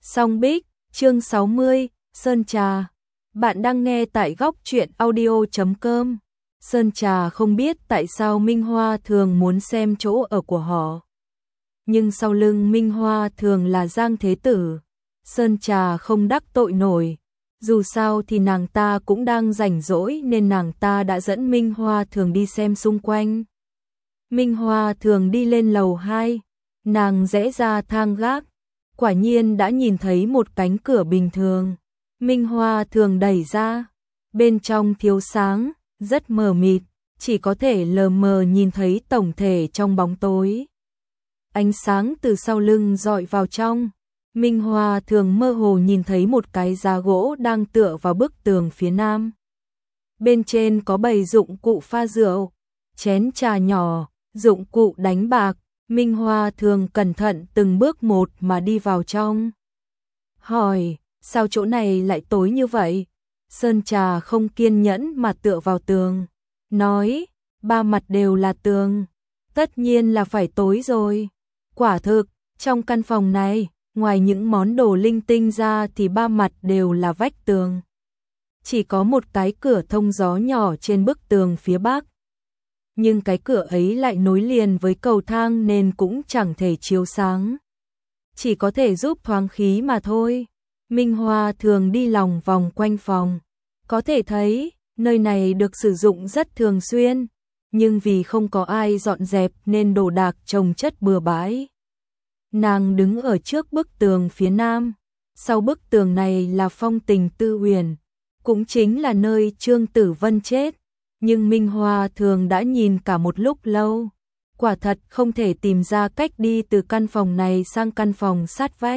Song Bích, chương 60, Sơn Trà. Bạn đang nghe tại góc truyện audio.com. Sơn Trà không biết tại sao Minh Hoa Thường muốn xem chỗ ở của họ. Nhưng sau lưng Minh Hoa Thường là Giang Thế Tử. Sơn Trà không đắc tội nổi. Dù sao thì nàng ta cũng đang rảnh rỗi nên nàng ta đã dẫn Minh Hoa Thường đi xem xung quanh. Minh Hoa Thường đi lên lầu 2. Nàng rẽ ra thang gác. Quả nhiên đã nhìn thấy một cánh cửa bình thường. Minh Hoa Thường đẩy ra. Bên trong thiếu sáng, rất mờ mịt, chỉ có thể lờ mờ nhìn thấy tổng thể trong bóng tối. Ánh sáng từ sau lưng dọi vào trong. Minh Hoa Thường mơ hồ nhìn thấy một cái giá gỗ đang tựa vào bức tường phía nam. Bên trên có bày dụng cụ pha rượu, chén trà nhỏ, dụng cụ đánh bạc. Minh Hoa Thường cẩn thận từng bước một mà đi vào trong. Hỏi, sao chỗ này lại tối như vậy? Sơn Trà không kiên nhẫn mà tựa vào tường. Nói, ba mặt đều là tường. Tất nhiên là phải tối rồi. Quả thực, trong căn phòng này, ngoài những món đồ linh tinh ra thì ba mặt đều là vách tường. Chỉ có một cái cửa thông gió nhỏ trên bức tường phía bắc. Nhưng cái cửa ấy lại nối liền với cầu thang nên cũng chẳng thể chiếu sáng. Chỉ có thể giúp thoáng khí mà thôi. Minh Hoa Thường đi lòng vòng quanh phòng. Có thể thấy, nơi này được sử dụng rất thường xuyên. Nhưng vì không có ai dọn dẹp nên đồ đạc chồng chất bừa bãi. Nàng đứng ở trước bức tường phía nam. Sau bức tường này là Phong Tình Tư Uyển. Cũng chính là nơi Trương Tử Vân chết. Nhưng Minh Hoa Thường đã nhìn cả một lúc lâu. Quả thật không thể tìm ra cách đi từ căn phòng này sang căn phòng sát vách.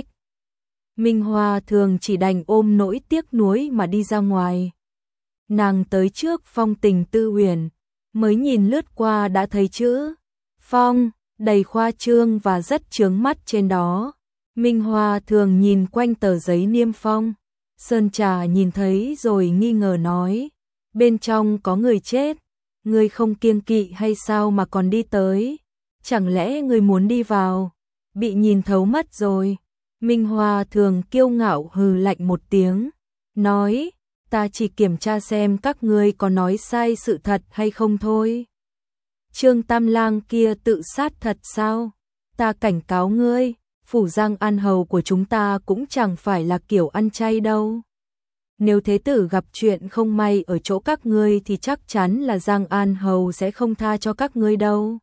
Minh Hoa Thường chỉ đành ôm nỗi tiếc nuối mà đi ra ngoài. Nàng tới trước Phong Tình Tư Uyển, mới nhìn lướt qua đã thấy chữ Phong đầy khoa trương và rất chướng mắt trên đó. Minh Hoa Thường nhìn quanh tờ giấy niêm phong. Sơn Trà nhìn thấy rồi nghi ngờ nói, bên trong có người chết, ngươi không kiêng kỵ hay sao mà còn đi tới? Chẳng lẽ ngươi muốn đi vào? Bị nhìn thấu mất rồi. Minh Hoa Thường kiêu ngạo hừ lạnh một tiếng, nói, ta chỉ kiểm tra xem các ngươi có nói sai sự thật hay không thôi. Trương Tam Lang kia tự sát thật sao? Ta cảnh cáo ngươi, phủ Giang An Hầu của chúng ta cũng chẳng phải là kiểu ăn chay đâu. Nếu thế tử gặp chuyện không may ở chỗ các ngươi thì chắc chắn là Giang An Hầu sẽ không tha cho các ngươi đâu.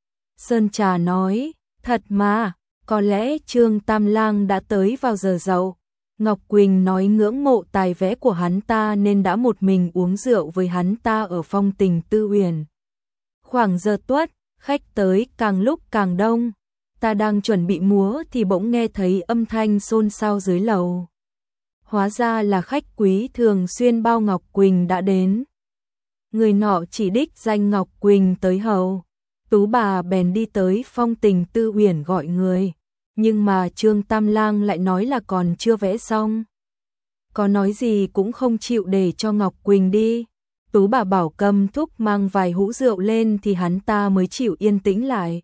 Sơn Trà nói, thật mà, có lẽ Trương Tam Lang đã tới vào giờ dậu. Ngọc Quỳnh nói ngưỡng mộ tài vẽ của hắn ta nên đã một mình uống rượu với hắn ta ở Phong Tình Tư Uyển. Khoảng giờ tuất, khách tới càng lúc càng đông. Ta đang chuẩn bị múa thì bỗng nghe thấy âm thanh xôn xao dưới lầu. Hóa ra là khách quý thường xuyên bao Ngọc Quỳnh đã đến. Người nọ chỉ đích danh Ngọc Quỳnh tới hầu. Tú bà bèn đi tới Phong Tình Tư Uyển gọi người. Nhưng mà Trương Tam Lang lại nói là còn chưa vẽ xong. Có nói gì cũng không chịu để cho Ngọc Quỳnh đi. Tú bà bảo Cầm Thúc mang vài hũ rượu lên thì hắn ta mới chịu yên tĩnh lại.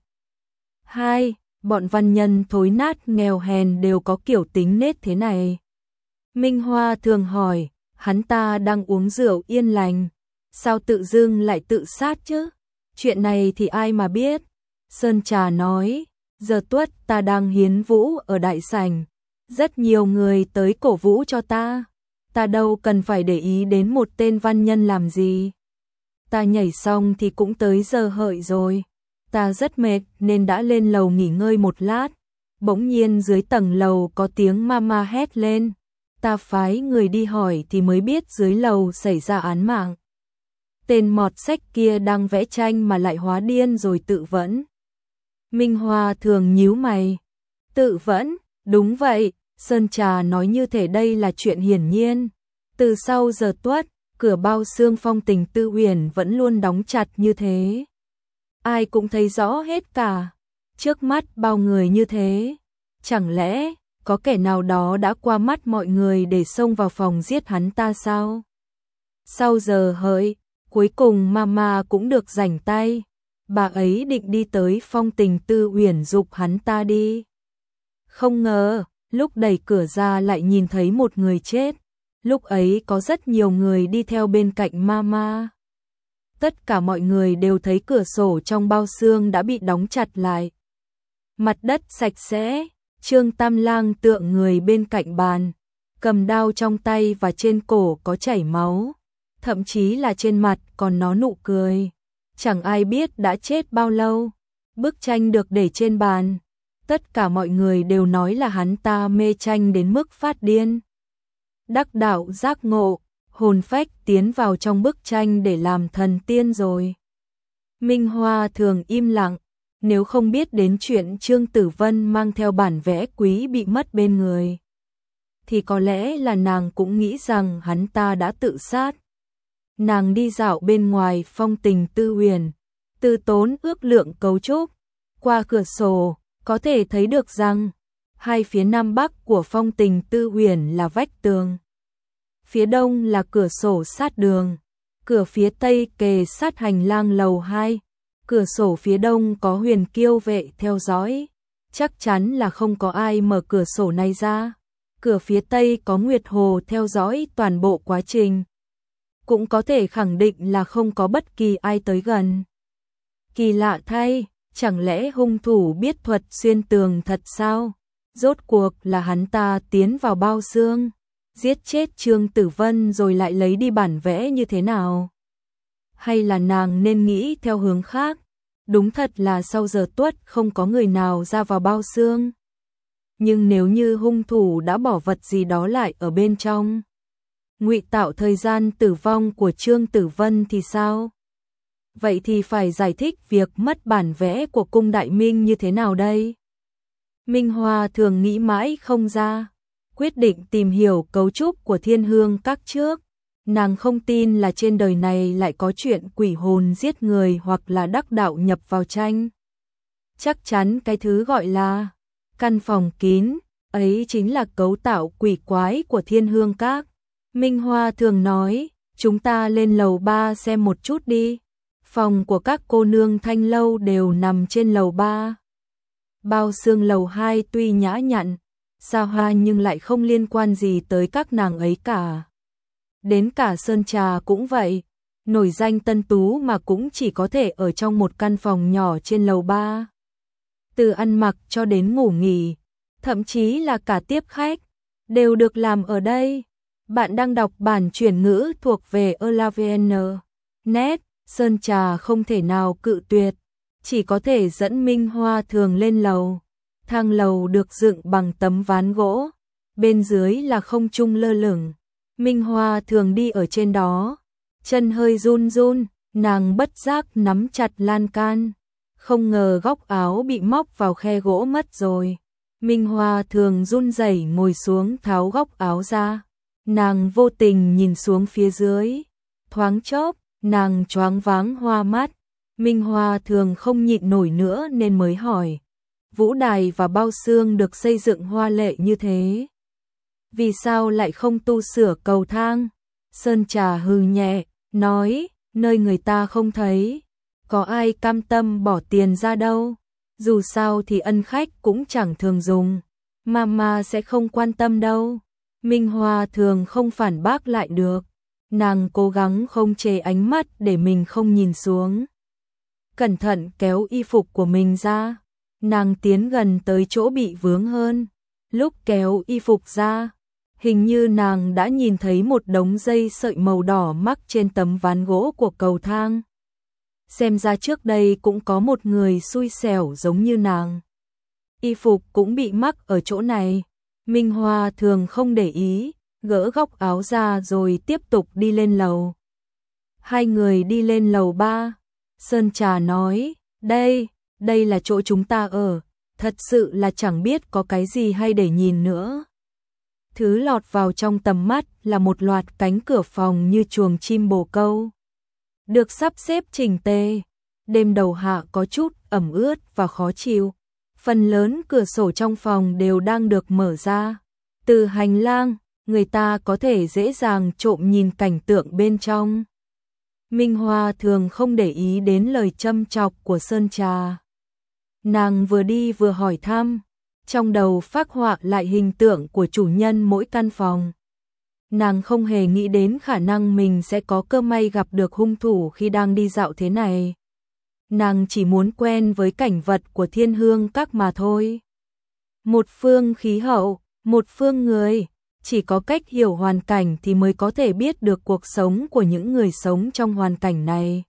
Hai, bọn văn nhân thối nát nghèo hèn đều có kiểu tính nết thế này. Minh Hoa Thường hỏi, hắn ta đang uống rượu yên lành, sao tự dưng lại tự sát chứ? Chuyện này thì ai mà biết? Sơn Trà nói, giờ tuất ta đang hiến vũ ở đại sảnh, rất nhiều người tới cổ vũ cho ta. Ta đâu cần phải để ý đến một tên văn nhân làm gì. Ta nhảy xong thì cũng tới giờ hợi rồi. Ta rất mệt nên đã lên lầu nghỉ ngơi một lát. Bỗng nhiên dưới tầng lầu có tiếng mama hét lên. Ta phái người đi hỏi thì mới biết dưới lầu xảy ra án mạng. Tên mọt sách kia đang vẽ tranh mà lại hóa điên rồi tự vẫn. Minh Hoa Thường nhíu mày. Tự vẫn, đúng vậy, Sơn Trà nói như thể đây là chuyện hiển nhiên. Từ sau giờ tuất, cửa bao xương Phong Tình Tư Uyển vẫn luôn đóng chặt như thế. Ai cũng thấy rõ hết cả. Trước mắt bao người như thế. Chẳng lẽ có kẻ nào đó đã qua mắt mọi người để xông vào phòng giết hắn ta sao? Sau giờ hợi, cuối cùng mama cũng được rảnh tay. Bà ấy định đi tới Phong Tình Tư Uyển giục hắn ta đi. Không ngờ, lúc đẩy cửa ra lại nhìn thấy một người chết. Lúc ấy có rất nhiều người đi theo bên cạnh Mama. Tất cả mọi người đều thấy cửa sổ trong bao xương đã bị đóng chặt lại. Mặt đất sạch sẽ, Trương Tam Lang tựa người bên cạnh bàn, cầm đao trong tay và trên cổ có chảy máu, thậm chí là trên mặt còn nó nụ cười. Chẳng ai biết đã chết bao lâu. Bức tranh được để trên bàn. Tất cả mọi người đều nói là hắn ta mê tranh đến mức phát điên. Đắc đạo giác ngộ, hồn phách tiến vào trong bức tranh để làm thần tiên rồi. Minh Hoa thường im lặng, nếu không biết đến chuyện Trương Tử Vân mang theo bản vẽ quý bị mất bên người, thì có lẽ là nàng cũng nghĩ rằng hắn ta đã tự sát. Nàng đi dạo bên ngoài Phong Tình Tư Huyền, từ tốn ước lượng cấu trúc. Qua cửa sổ, có thể thấy được rằng hai phía nam bắc của Phong Tình Tư Huyền là vách tường. Phía đông là cửa sổ sát đường, cửa phía tây kề sát hành lang lầu 2. Cửa sổ phía đông có Huyền Kiêu vệ theo dõi, chắc chắn là không có ai mở cửa sổ này ra. Cửa phía tây có Nguyệt Hồ theo dõi toàn bộ quá trình. Cũng có thể khẳng định là không có bất kỳ ai tới gần. Kỳ lạ thay, chẳng lẽ hung thủ biết thuật xuyên tường thật sao? Rốt cuộc là hắn ta tiến vào bao xương, giết chết Trương Tử Vân rồi lại lấy đi bản vẽ như thế nào? Hay là nàng nên nghĩ theo hướng khác? Đúng thật là sau giờ tuất không có người nào ra vào bao xương. Nhưng nếu như hung thủ đã bỏ vật gì đó lại ở bên trong, ngụy tạo thời gian tử vong của Trương Tử Vân thì sao? Vậy thì phải giải thích việc mất bản vẽ của cung Đại Minh như thế nào đây? Minh Hoa thường nghĩ mãi không ra, quyết định tìm hiểu cấu trúc của Thiên Hương Các trước. Nàng không tin là trên đời này lại có chuyện quỷ hồn giết người hoặc là đắc đạo nhập vào tranh. Chắc chắn cái thứ gọi là căn phòng kín, ấy chính là cấu tạo quỷ quái của Thiên Hương Các. Minh Hoa thường nói, chúng ta lên lầu 3 xem một chút đi. Phòng của các cô nương Thanh lâu đều nằm trên lầu 3. Bao xương lầu 2 tuy nhã nhặn, xa hoa nhưng lại không liên quan gì tới các nàng ấy cả. Đến cả Sơn Trà cũng vậy, nổi danh tân tú mà cũng chỉ có thể ở trong một căn phòng nhỏ trên lầu 3. Từ ăn mặc cho đến ngủ nghỉ, thậm chí là cả tiếp khách, đều được làm ở đây. Bạn đang đọc bản chuyển ngữ thuộc về ELAVN.net, Sơn Trà không thể nào cự tuyệt, chỉ có thể dẫn Minh Hoa thường lên lầu. Thang lầu được dựng bằng tấm ván gỗ, bên dưới là không trung lơ lửng. Minh Hoa thường đi ở trên đó, chân hơi run run, nàng bất giác nắm chặt lan can, không ngờ góc áo bị móc vào khe gỗ mất rồi. Minh Hoa thường run rẩy ngồi xuống tháo góc áo ra, nàng vô tình nhìn xuống phía dưới, thoáng chốc, nàng choáng váng hoa mắt. Minh Hoa thường không nhịn nổi nữa nên mới hỏi, vũ đài và bao xương được xây dựng hoa lệ như thế, vì sao lại không tu sửa cầu thang? Sơn Trà hừ nhẹ, nói, nơi người ta không thấy, có ai cam tâm bỏ tiền ra đâu, dù sao thì ân khách cũng chẳng thường dùng, Mama sẽ không quan tâm đâu. Minh Hoa thường không phản bác lại được, nàng cố gắng không chế ánh mắt để mình không nhìn xuống. Cẩn thận kéo y phục của mình ra, nàng tiến gần tới chỗ bị vướng hơn. Lúc kéo y phục ra, hình như nàng đã nhìn thấy một đống dây sợi màu đỏ mắc trên tấm ván gỗ của cầu thang. Xem ra trước đây cũng có một người xui xẻo giống như nàng. Y phục cũng bị mắc ở chỗ này. Minh Hoa thường không để ý, gỡ góc áo ra rồi tiếp tục đi lên lầu. Hai người đi lên lầu 3. Sơn Trà nói, đây là chỗ chúng ta ở, thật sự là chẳng biết có cái gì hay để nhìn nữa. Thứ lọt vào trong tầm mắt là một loạt cánh cửa phòng như chuồng chim bồ câu, được sắp xếp chỉnh tề. Đêm đầu hạ có chút ẩm ướt và khó chịu. Phần lớn cửa sổ trong phòng đều đang được mở ra. Từ hành lang, người ta có thể dễ dàng trộm nhìn cảnh tượng bên trong. Minh Hoa thường không để ý đến lời châm chọc của Sơn Trà. Nàng vừa đi vừa hỏi thăm, trong đầu phác họa lại hình tượng của chủ nhân mỗi căn phòng. Nàng không hề nghĩ đến khả năng mình sẽ có cơ may gặp được hung thủ khi đang đi dạo thế này. Nàng chỉ muốn quen với cảnh vật của Thiên Hương Các mà thôi. Một phương khí hậu, một phương người, chỉ có cách hiểu hoàn cảnh thì mới có thể biết được cuộc sống của những người sống trong hoàn cảnh này.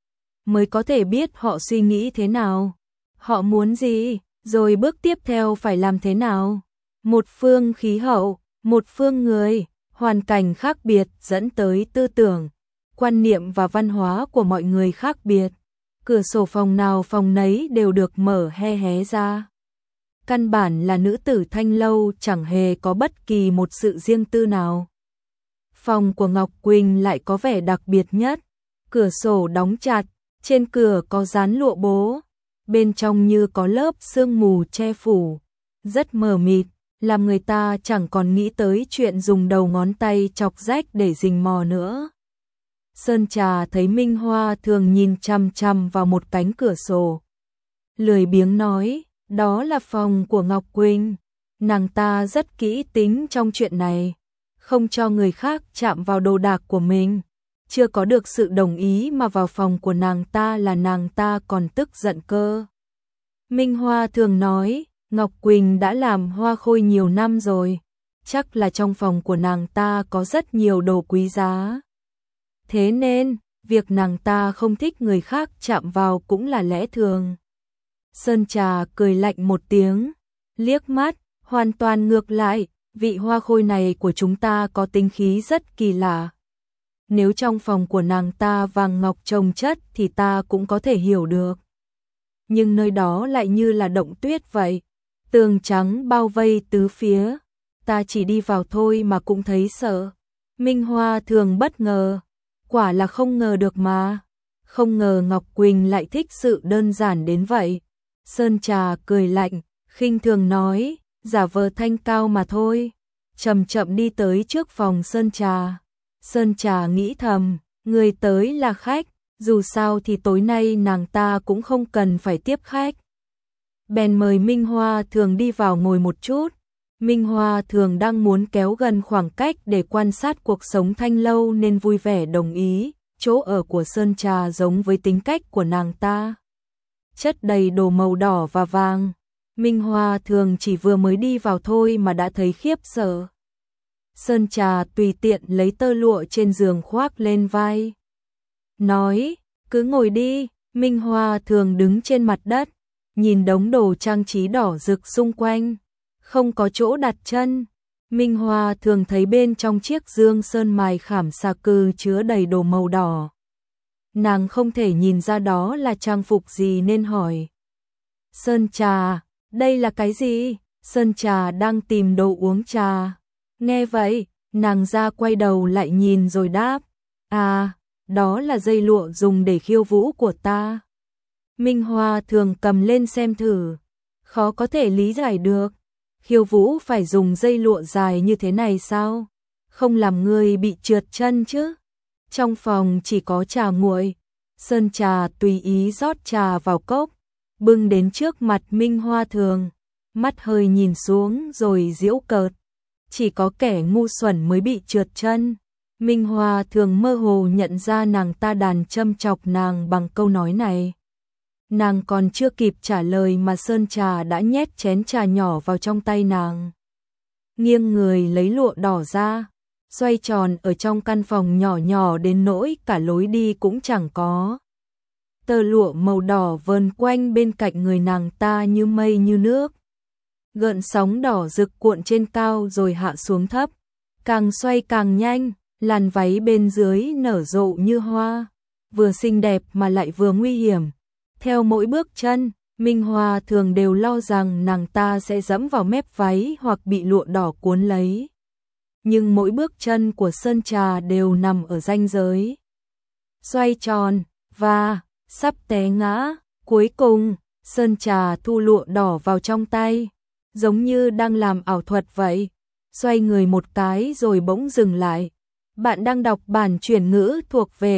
Mới có thể biết họ suy nghĩ thế nào, họ muốn gì, rồi bước tiếp theo phải làm thế nào. Một phương khí hậu, một phương người, hoàn cảnh khác biệt dẫn tới tư tưởng, quan niệm và văn hóa của mọi người khác biệt. Cửa sổ phòng nào phòng nấy đều được mở hé hé ra. Căn bản là nữ tử Thanh Lâu chẳng hề có bất kỳ một sự riêng tư nào. Phòng của Ngọc Quỳnh lại có vẻ đặc biệt nhất. Cửa sổ đóng chặt, trên cửa có dán lụa bố. Bên trong như có lớp sương mù che phủ. Rất mờ mịt, làm người ta chẳng còn nghĩ tới chuyện dùng đầu ngón tay chọc rách để rình mò nữa. Sơn Trà thấy Minh Hoa thường nhìn chằm chằm vào một cánh cửa sổ. Lười biếng nói, đó là phòng của Ngọc Quỳnh. Nàng ta rất kỹ tính trong chuyện này, không cho người khác chạm vào đồ đạc của mình. Chưa có được sự đồng ý mà vào phòng của nàng ta là nàng ta còn tức giận cơ. Minh Hoa thường nói, Ngọc Quỳnh đã làm hoa khôi nhiều năm rồi, chắc là trong phòng của nàng ta có rất nhiều đồ quý giá. Thế nên, việc nàng ta không thích người khác chạm vào cũng là lẽ thường. Sơn Trà cười lạnh một tiếng, liếc mắt, hoàn toàn ngược lại, vị hoa khôi này của chúng ta có tính khí rất kỳ lạ. Nếu trong phòng của nàng ta vàng ngọc chồng chất thì ta cũng có thể hiểu được. Nhưng nơi đó lại như là động tuyết vậy, tường trắng bao vây tứ phía, ta chỉ đi vào thôi mà cũng thấy sợ. Minh Hoa thường bất ngờ, quả là không ngờ được mà, không ngờ Ngọc Quỳnh lại thích sự đơn giản đến vậy. Sơn Trà cười lạnh, khinh thường nói, giả vờ thanh cao mà thôi, chậm chậm đi tới trước phòng Sơn Trà. Sơn Trà nghĩ thầm, người tới là khách, dù sao thì tối nay nàng ta cũng không cần phải tiếp khách. Bèn mời Minh Hoa thường đi vào ngồi một chút. Minh Hoa thường đang muốn kéo gần khoảng cách để quan sát cuộc sống Thanh Lâu nên vui vẻ đồng ý. Chỗ ở của Sơn Trà giống với tính cách của nàng ta, chất đầy đồ màu đỏ và vàng. Minh Hoa thường chỉ vừa mới đi vào thôi mà đã thấy khiếp sợ. Sơn Trà tùy tiện lấy tơ lụa trên giường khoác lên vai, nói, cứ ngồi đi. Minh Hoa thường đứng trên mặt đất, nhìn đống đồ trang trí đỏ rực xung quanh, không có chỗ đặt chân. Minh Hoa thường thấy bên trong chiếc dương sơn mài khảm xà cừ chứa đầy đồ màu đỏ. Nàng không thể nhìn ra đó là trang phục gì nên hỏi, Sơn Trà, đây là cái gì? Sơn Trà đang tìm đồ uống trà. Nghe vậy, nàng ra quay đầu lại nhìn rồi đáp, à, đó là dây lụa dùng để khiêu vũ của ta. Minh Hoa thường cầm lên xem thử, khó có thể lý giải được, khiêu vũ phải dùng dây lụa dài như thế này sao? Không làm người bị trượt chân chứ? Trong phòng chỉ có trà nguội. Sơn Trà tùy ý rót trà vào cốc, bưng đến trước mặt Minh Hoa thường, mắt hơi nhìn xuống rồi giễu cợt, chỉ có kẻ ngu xuẩn mới bị trượt chân. Minh Hoa thường mơ hồ nhận ra nàng ta đàn châm chọc nàng bằng câu nói này. Nàng còn chưa kịp trả lời mà Sơn Trà đã nhét chén trà nhỏ vào trong tay nàng. Nghiêng người lấy lụa đỏ ra, xoay tròn ở trong căn phòng nhỏ nhỏ đến nỗi cả lối đi cũng chẳng có. Tơ lụa màu đỏ vờn quanh bên cạnh người nàng ta như mây như nước. Gợn sóng đỏ rực cuộn trên cao rồi hạ xuống thấp, càng xoay càng nhanh, làn váy bên dưới nở rộ như hoa, vừa xinh đẹp mà lại vừa nguy hiểm. Theo mỗi bước chân, Minh Hoa thường đều lo rằng nàng ta sẽ dẫm vào mép váy hoặc bị lụa đỏ cuốn lấy. Nhưng mỗi bước chân của Sơn Trà đều nằm ở ranh giới xoay tròn và sắp té ngã. Cuối cùng, Sơn Trà thu lụa đỏ vào trong tay, giống như đang làm ảo thuật vậy. Xoay người một cái rồi bỗng dừng lại. Bạn đang đọc bản chuyển ngữ thuộc về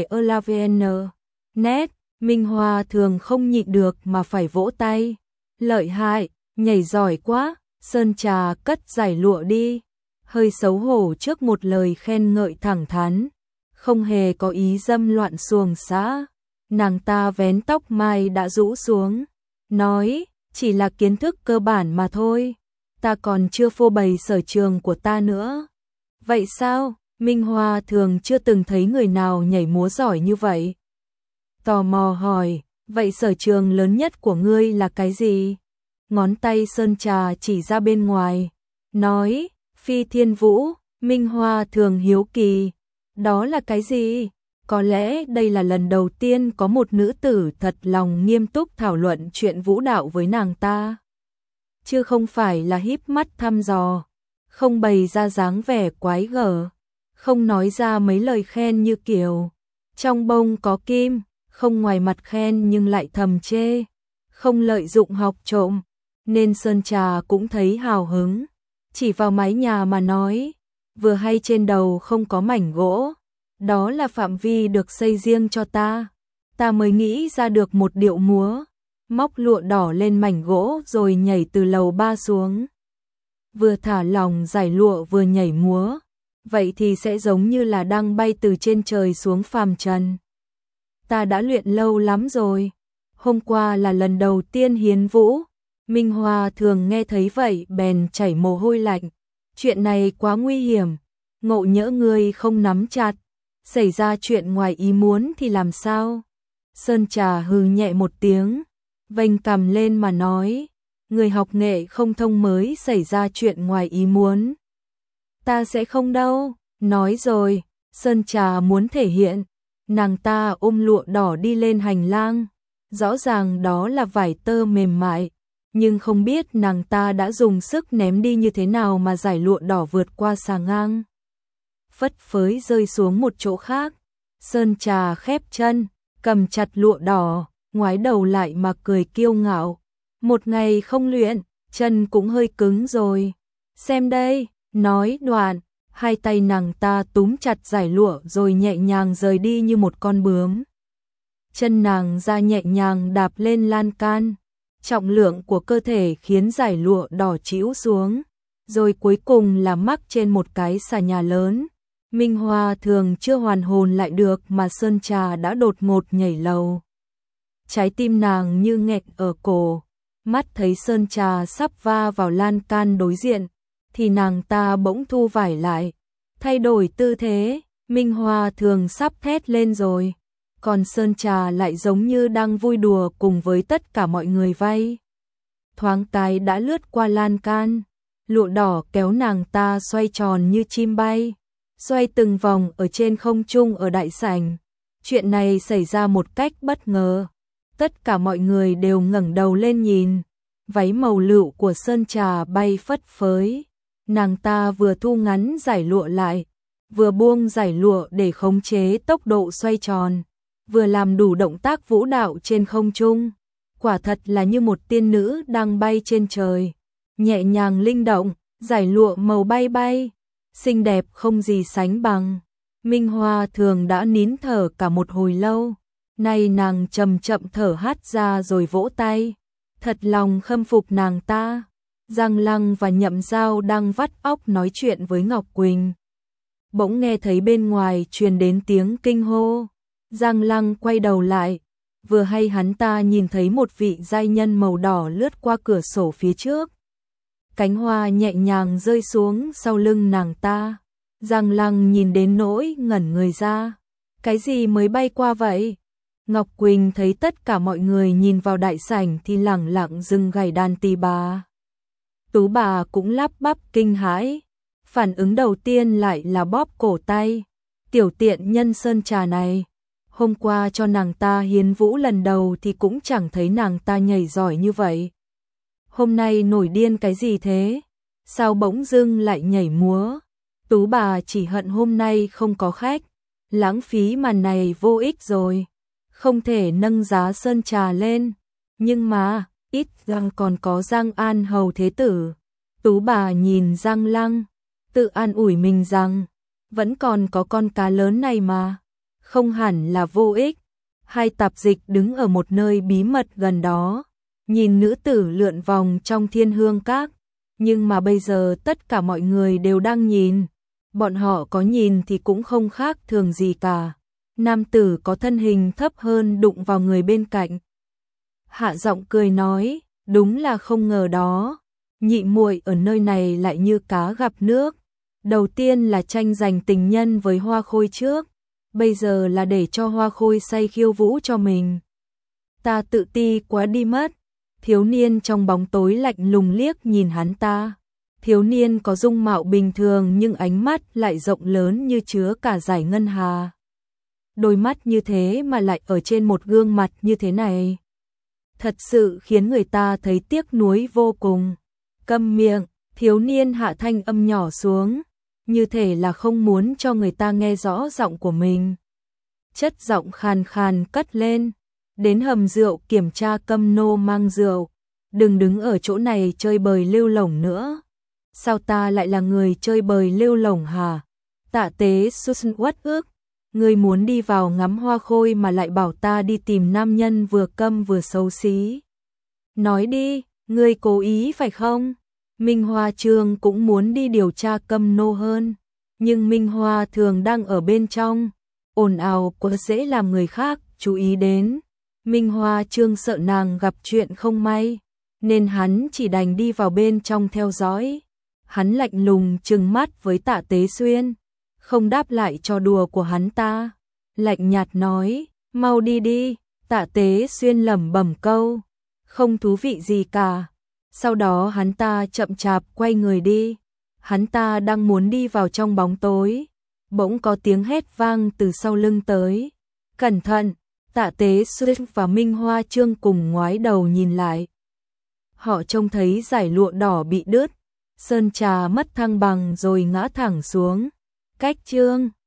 Elavn.net. Minh Hoa thường không nhịn được mà phải vỗ tay. Lợi hại, nhảy giỏi quá. Sơn Trà cất giải lụa đi, hơi xấu hổ trước một lời khen ngợi thẳng thắn, không hề có ý dâm loạn xuồng xã. Nàng ta vén tóc mai đã rũ xuống, nói, chỉ là kiến thức cơ bản mà thôi, ta còn chưa phô bày sở trường của ta nữa. Vậy sao? Minh Hoa thường chưa từng thấy người nào nhảy múa giỏi như vậy. Tò mò hỏi, vậy sở trường lớn nhất của ngươi là cái gì? Ngón tay Sơn Trà chỉ ra bên ngoài, nói, Phi Thiên Vũ. Minh Hoa thường hiếu kỳ, đó là cái gì? Có lẽ đây là lần đầu tiên có một nữ tử thật lòng nghiêm túc thảo luận chuyện vũ đạo với nàng ta, chứ không phải là híp mắt thăm dò, không bày ra dáng vẻ quái gở, không nói ra mấy lời khen như kiểu trong bông có kim, không ngoài mặt khen nhưng lại thầm chê, không lợi dụng học trộm. Nên Sơn Trà cũng thấy hào hứng, chỉ vào mái nhà mà nói, vừa hay trên đầu không có mảnh gỗ, đó là phạm vi được xây riêng cho ta, ta mới nghĩ ra được một điệu múa, móc lụa đỏ lên mảnh gỗ rồi nhảy từ lầu 3 xuống. Vừa thả lỏng giải lụa vừa nhảy múa, vậy thì sẽ giống như là đang bay từ trên trời xuống phàm trần. Ta đã luyện lâu lắm rồi, hôm qua là lần đầu tiên hiến vũ. Minh Hoa thường nghe thấy vậy bèn chảy mồ hôi lạnh, chuyện này quá nguy hiểm, ngộ nhỡ ngươi không nắm chặt, xảy ra chuyện ngoài ý muốn thì làm sao? Sơn Trà hừ nhẹ một tiếng, vênh cằm lên mà nói, người học nghệ không thông mới xảy ra chuyện ngoài ý muốn. Ta sẽ không đâu, nói rồi, Sơn Trà muốn thể hiện, nàng ta ôm lụa đỏ đi lên hành lang, rõ ràng đó là vải tơ mềm mại, nhưng không biết nàng ta đã dùng sức ném đi như thế nào mà giải lụa đỏ vượt qua xà ngang, phất phới rơi xuống một chỗ khác. Sơn Trà khép chân, cầm chặt lụa đỏ, ngoái đầu lại mà cười kiêu ngạo. Một ngày không luyện, chân cũng hơi cứng rồi. Xem đây, nói đoạn, hai tay nàng ta túm chặt giải lụa rồi nhẹ nhàng rời đi như một con bướm. Chân nàng ra nhẹ nhàng đạp lên lan can, trọng lượng của cơ thể khiến giải lụa đỏ trĩu xuống, rồi cuối cùng là mắc trên một cái xà nhà lớn. Minh Hoa thường chưa hoàn hồn lại được mà Sơn Trà đã đột ngột nhảy lầu. Trái tim nàng như nghẹt ở cổ, mắt thấy Sơn Trà sắp va vào lan can đối diện, thì nàng ta bỗng thu vải lại, thay đổi tư thế. Minh Hoa thường sắp thét lên rồi, còn Sơn Trà lại giống như đang vui đùa cùng với tất cả mọi người vây. Thoáng cái đã lướt qua lan can, lụa đỏ kéo nàng ta xoay tròn như chim bay, xoay từng vòng ở trên không trung ở đại sảnh. Chuyện này xảy ra một cách bất ngờ, tất cả mọi người đều ngẩng đầu lên nhìn, váy màu lựu của Sơn Trà bay phất phới, nàng ta vừa thu ngắn giải lụa lại, vừa buông giải lụa để khống chế tốc độ xoay tròn, vừa làm đủ động tác vũ đạo trên không trung, quả thật là như một tiên nữ đang bay trên trời, nhẹ nhàng linh động, giải lụa màu bay bay, xinh đẹp không gì sánh bằng. Minh Hoa thường đã nín thở cả một hồi lâu, nay nàng chậm chậm thở hắt ra rồi vỗ tay, thật lòng khâm phục nàng ta. Giang Lăng và Nhậm Giao đang vắt óc nói chuyện với Ngọc Quỳnh, bỗng nghe thấy bên ngoài truyền đến tiếng kinh hô. Giang Lăng quay đầu lại, vừa hay hắn ta nhìn thấy một vị giai nhân màu đỏ lướt qua cửa sổ phía trước. Cánh hoa nhẹ nhàng rơi xuống sau lưng nàng ta. Giang Lăng nhìn đến nỗi ngẩn người ra. Cái gì mới bay qua vậy? Ngọc Quỳnh thấy tất cả mọi người nhìn vào đại sảnh thì lẳng lặng dừng gảy đàn tỳ bà. Tú bà cũng lắp bắp kinh hãi. Phản ứng đầu tiên lại là bóp cổ tay. Tiểu tiện nhân Sơn Trà này. Hôm qua cho nàng ta hiến vũ lần đầu thì cũng chẳng thấy nàng ta nhảy giỏi như vậy. Hôm nay nổi điên cái gì thế? Sao bỗng dưng lại nhảy múa? Tú bà chỉ hận hôm nay không có khách. Lãng phí màn này vô ích rồi. Không thể nâng giá Sơn Trà lên. Nhưng mà, ít rằng còn có Giang An hầu thế tử. Tú bà nhìn Giang Lăng, tự an ủi mình rằng, vẫn còn có con cá lớn này mà. Không hẳn là vô ích. Hai tạp dịch đứng ở một nơi bí mật gần đó, nhìn nữ tử lượn vòng trong Thiên Hương Các, Nhưng mà bây giờ tất cả mọi người đều đang nhìn. Bọn họ có nhìn thì cũng không khác thường gì cả. Nam tử có thân hình thấp hơn đụng vào người bên cạnh. Hạ giọng cười nói, đúng là không ngờ đó. Nhị muội ở nơi này lại như cá gặp nước. Đầu tiên là tranh giành tình nhân với Hoa Khôi trước. Bây giờ là để cho Hoa Khôi say khiêu vũ cho mình. Ta tự ti quá đi mất. Thiếu niên trong bóng tối lạnh lùng liếc nhìn hắn ta. Thiếu niên có dung mạo bình thường nhưng ánh mắt lại rộng lớn như chứa cả dải ngân hà. Đôi mắt như thế mà lại ở trên một gương mặt như thế này. Thật sự khiến người ta thấy tiếc nuối vô cùng. Câm miệng, thiếu niên hạ thanh âm nhỏ xuống, như thể là không muốn cho người ta nghe rõ giọng của mình. Chất giọng khàn khàn cất lên, đến hầm rượu kiểm tra Câm nô mang rượu, đừng đứng ở chỗ này chơi bời lêu lổng nữa. Sao ta lại là người chơi bời lêu lổng hả? Tạ Tế Xuân uất ức, ngươi muốn đi vào ngắm Hoa Khôi mà lại bảo ta đi tìm nam nhân vừa câm vừa xấu xí. Nói đi, ngươi cố ý phải không? Minh Hoa Trương cũng muốn đi điều tra Câm nô hơn, nhưng Minh Hoa thường đang ở bên trong, ồn ào quá dễ làm người khác chú ý đến. Minh Hoa Trương sợ nàng gặp chuyện không may, nên hắn chỉ đành đi vào bên trong theo dõi. Hắn lạnh lùng trừng mắt với Tạ Tế Xuyên, không đáp lại trò đùa của hắn ta. Lạnh nhạt nói, mau đi đi. Tạ Tế Xuyên lẩm bẩm câu, không thú vị gì cả. Sau đó hắn ta chậm chạp quay người đi. Hắn ta đang muốn đi vào trong bóng tối, bỗng có tiếng hét vang từ sau lưng tới. Cẩn thận! Tạ Tế Xuyên và Minh Hoa Trương cùng ngoái đầu nhìn lại. Họ trông thấy dải lụa đỏ bị đứt, sơn trà mất thăng bằng rồi ngã thẳng xuống. Cách chương